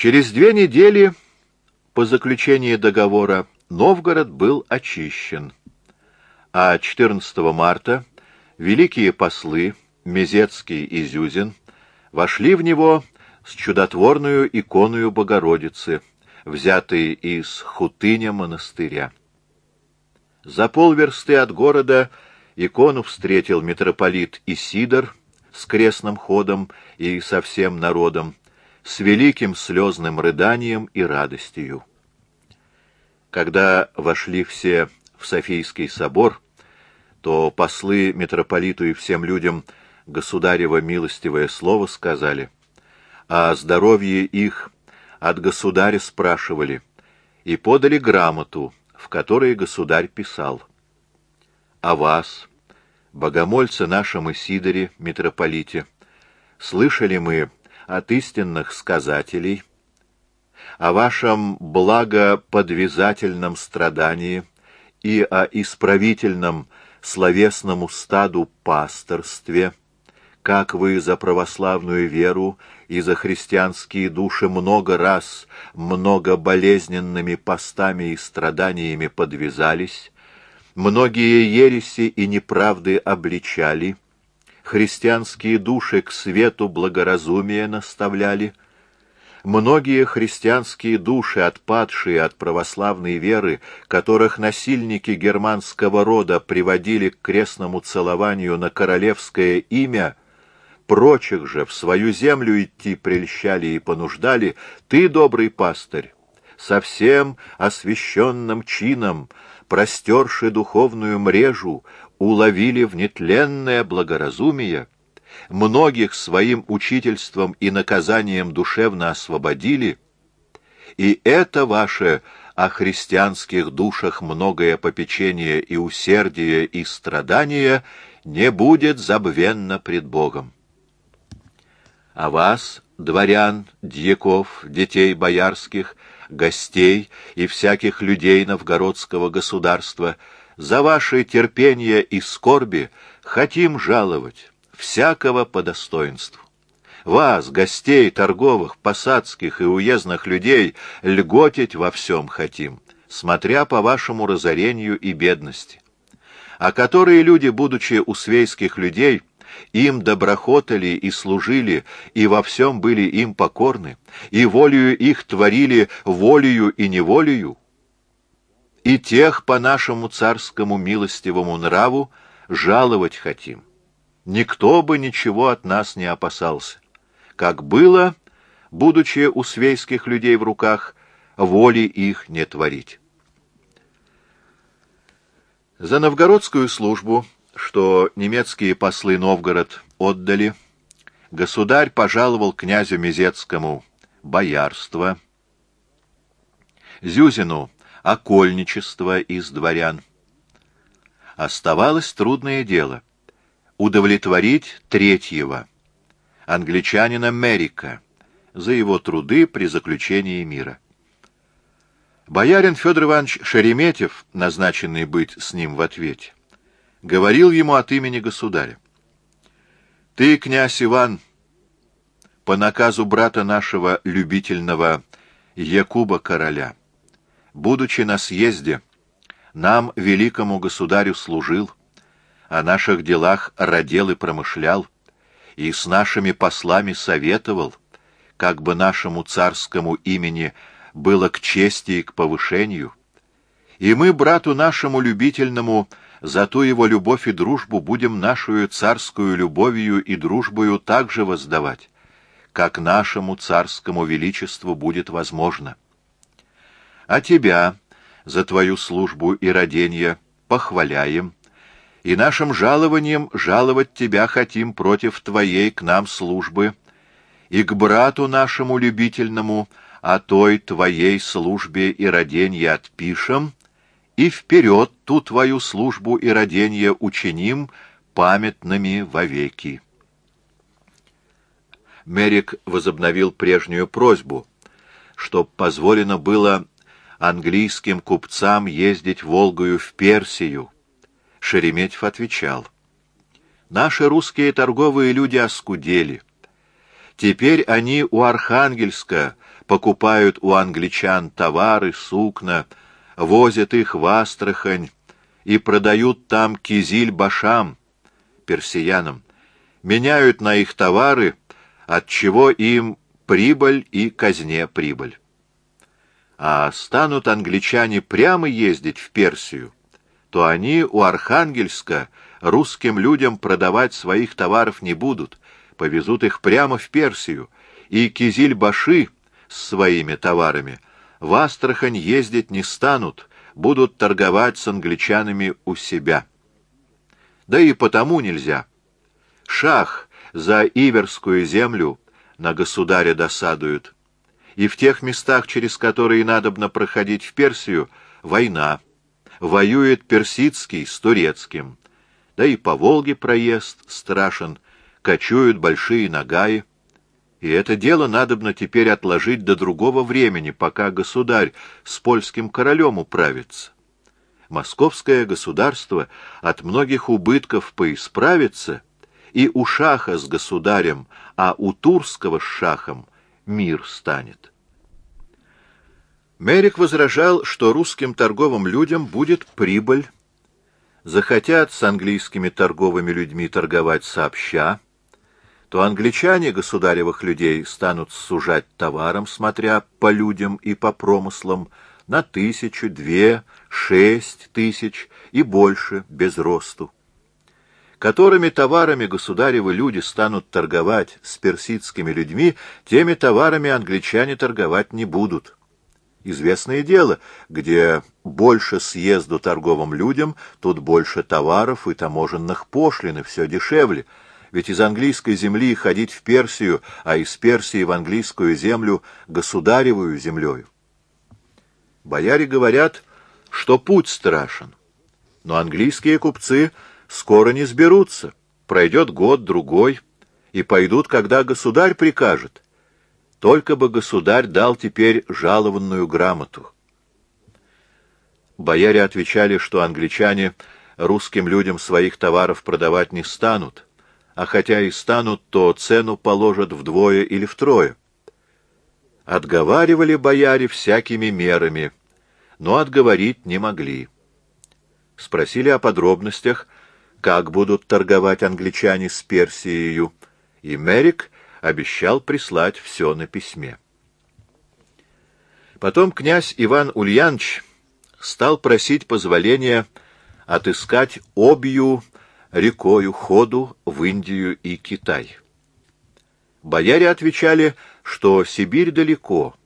Через 2 недели по заключении договора Новгород был очищен, а 14 марта великие послы Мезецкий и Зюзин вошли в него с чудотворную иконою Богородицы, взятой из Хутыня монастыря. За полверсты от города икону встретил митрополит Исидор с крестным ходом и со всем народом, с великим слезным рыданием и радостью. Когда вошли все в Софийский собор, то послы митрополиту и всем людям государево милостивое слово сказали, а о здоровье их от государя спрашивали и подали грамоту, в которой государь писал: «О вас, богомольце нашем Исидоре, митрополите, слышали мы от истинных сказателей о вашем благоподвязательном страдании и о исправительном словесному стаду пасторстве, как вы за православную веру и за христианские души много раз, много болезненными постами и страданиями подвязались, многие ереси и неправды обличали, христианские души к свету благоразумия наставляли, многие христианские души, отпадшие от православной веры, которых насильники германского рода приводили к крестному целованию на королевское имя, прочих же в свою землю идти прельщали и понуждали, ты, добрый пастырь, со всем освященным чином, простерши духовную мрежу, уловили в нетленное благоразумие, многих своим учительством и наказанием душевно освободили, и это ваше о христианских душах многое попечение и усердие и страдание не будет забвенно пред Богом. А вас, дворян, дьяков, детей боярских, гостей и всяких людей новгородского государства, за ваше терпение и скорби хотим жаловать, всякого по достоинству. Вас, гостей торговых, посадских и уездных людей, льготить во всем хотим, смотря по вашему разорению и бедности. А которые люди, будучи у свейских людей, им доброхотали и служили, и во всем были им покорны, и волею их творили волею и неволею, и тех по нашему царскому милостивому нраву жаловать хотим. Никто бы ничего от нас не опасался. Как было, будучи у свейских людей в руках, воли их не творить. За новгородскую службу, что немецкие послы Новгород отдали, государь пожаловал князю Мезецкому боярство, Зюзину окольничество из дворян. Оставалось трудное дело — удовлетворить третьего, англичанина Мерика, за его труды при заключении мира. Боярин Федор Иванович Шереметьев, назначенный быть с ним в ответе, говорил ему от имени государя: «Ты, князь Иван, по наказу брата нашего любительного Якуба короля, будучи на съезде, нам, великому государю, служил, о наших делах радел и промышлял, и с нашими послами советовал, как бы нашему царскому имени было к чести и к повышению. И мы, брату нашему любительному, за ту его любовь и дружбу будем нашу царскую любовью и дружбою также воздавать, как нашему царскому величеству будет возможно. А тебя за твою службу и раденье похваляем, и нашим жалованием жаловать тебя хотим против твоей к нам службы, и к брату нашему любительному о той твоей службе и раденье отпишем, и вперед ту твою службу и раденье учиним памятными вовеки». Мерик возобновил прежнюю просьбу, чтоб позволено было английским купцам ездить Волгою в Персию. Шереметьев отвечал: «Наши русские торговые люди оскудели. Теперь они у Архангельска покупают у англичан товары, сукна, возят их в Астрахань и продают там кизиль-башам, персиянам, меняют на их товары, отчего им прибыль и казне прибыль. А станут англичане прямо ездить в Персию, то они у Архангельска русским людям продавать своих товаров не будут, повезут их прямо в Персию, и кизиль-баши с своими товарами в Астрахань ездить не станут, будут торговать с англичанами у себя. Да и потому нельзя. Шах за Иверскую землю на государя досадует, и в тех местах, через которые надобно проходить в Персию, война. Воюет персидский с турецким. Да и по Волге проезд страшен, кочуют большие нагаи. И это дело надобно теперь отложить до другого времени, пока государь с польским королем управится. Московское государство от многих убытков поисправится, и у шаха с государем, а у турского с шахом мир станет. Мерик возражал, что русским торговым людям будет прибыль, захотят с английскими торговыми людьми торговать сообща, то англичане государевых людей станут сужать товаром, смотря по людям и по промыслам, на 1000, 2, 6 тысяч и больше без росту. Которыми товарами государевы люди станут торговать с персидскими людьми, теми товарами англичане торговать не будут. Известное дело, где больше съезду торговым людям, тут больше товаров и таможенных пошлин, и все дешевле. Ведь из английской земли ходить в Персию, а из Персии в английскую землю государевую землею. Бояре говорят, что путь страшен, но английские купцы скоро не сберутся, пройдет год-другой, и пойдут, когда государь прикажет. Только бы государь дал теперь жалованную грамоту. Бояре отвечали, что англичане русским людям своих товаров продавать не станут, а хотя и станут, то цену положат вдвое или втрое. Отговаривали бояре всякими мерами, но отговорить не могли. Спросили о подробностях, как будут торговать англичане с Персией, и Мерик обещал прислать все на письме. Потом князь Иван Ульянович стал просить позволения отыскать Обью рекою ходу в Индию и Китай. Бояре отвечали, что Сибирь далеко,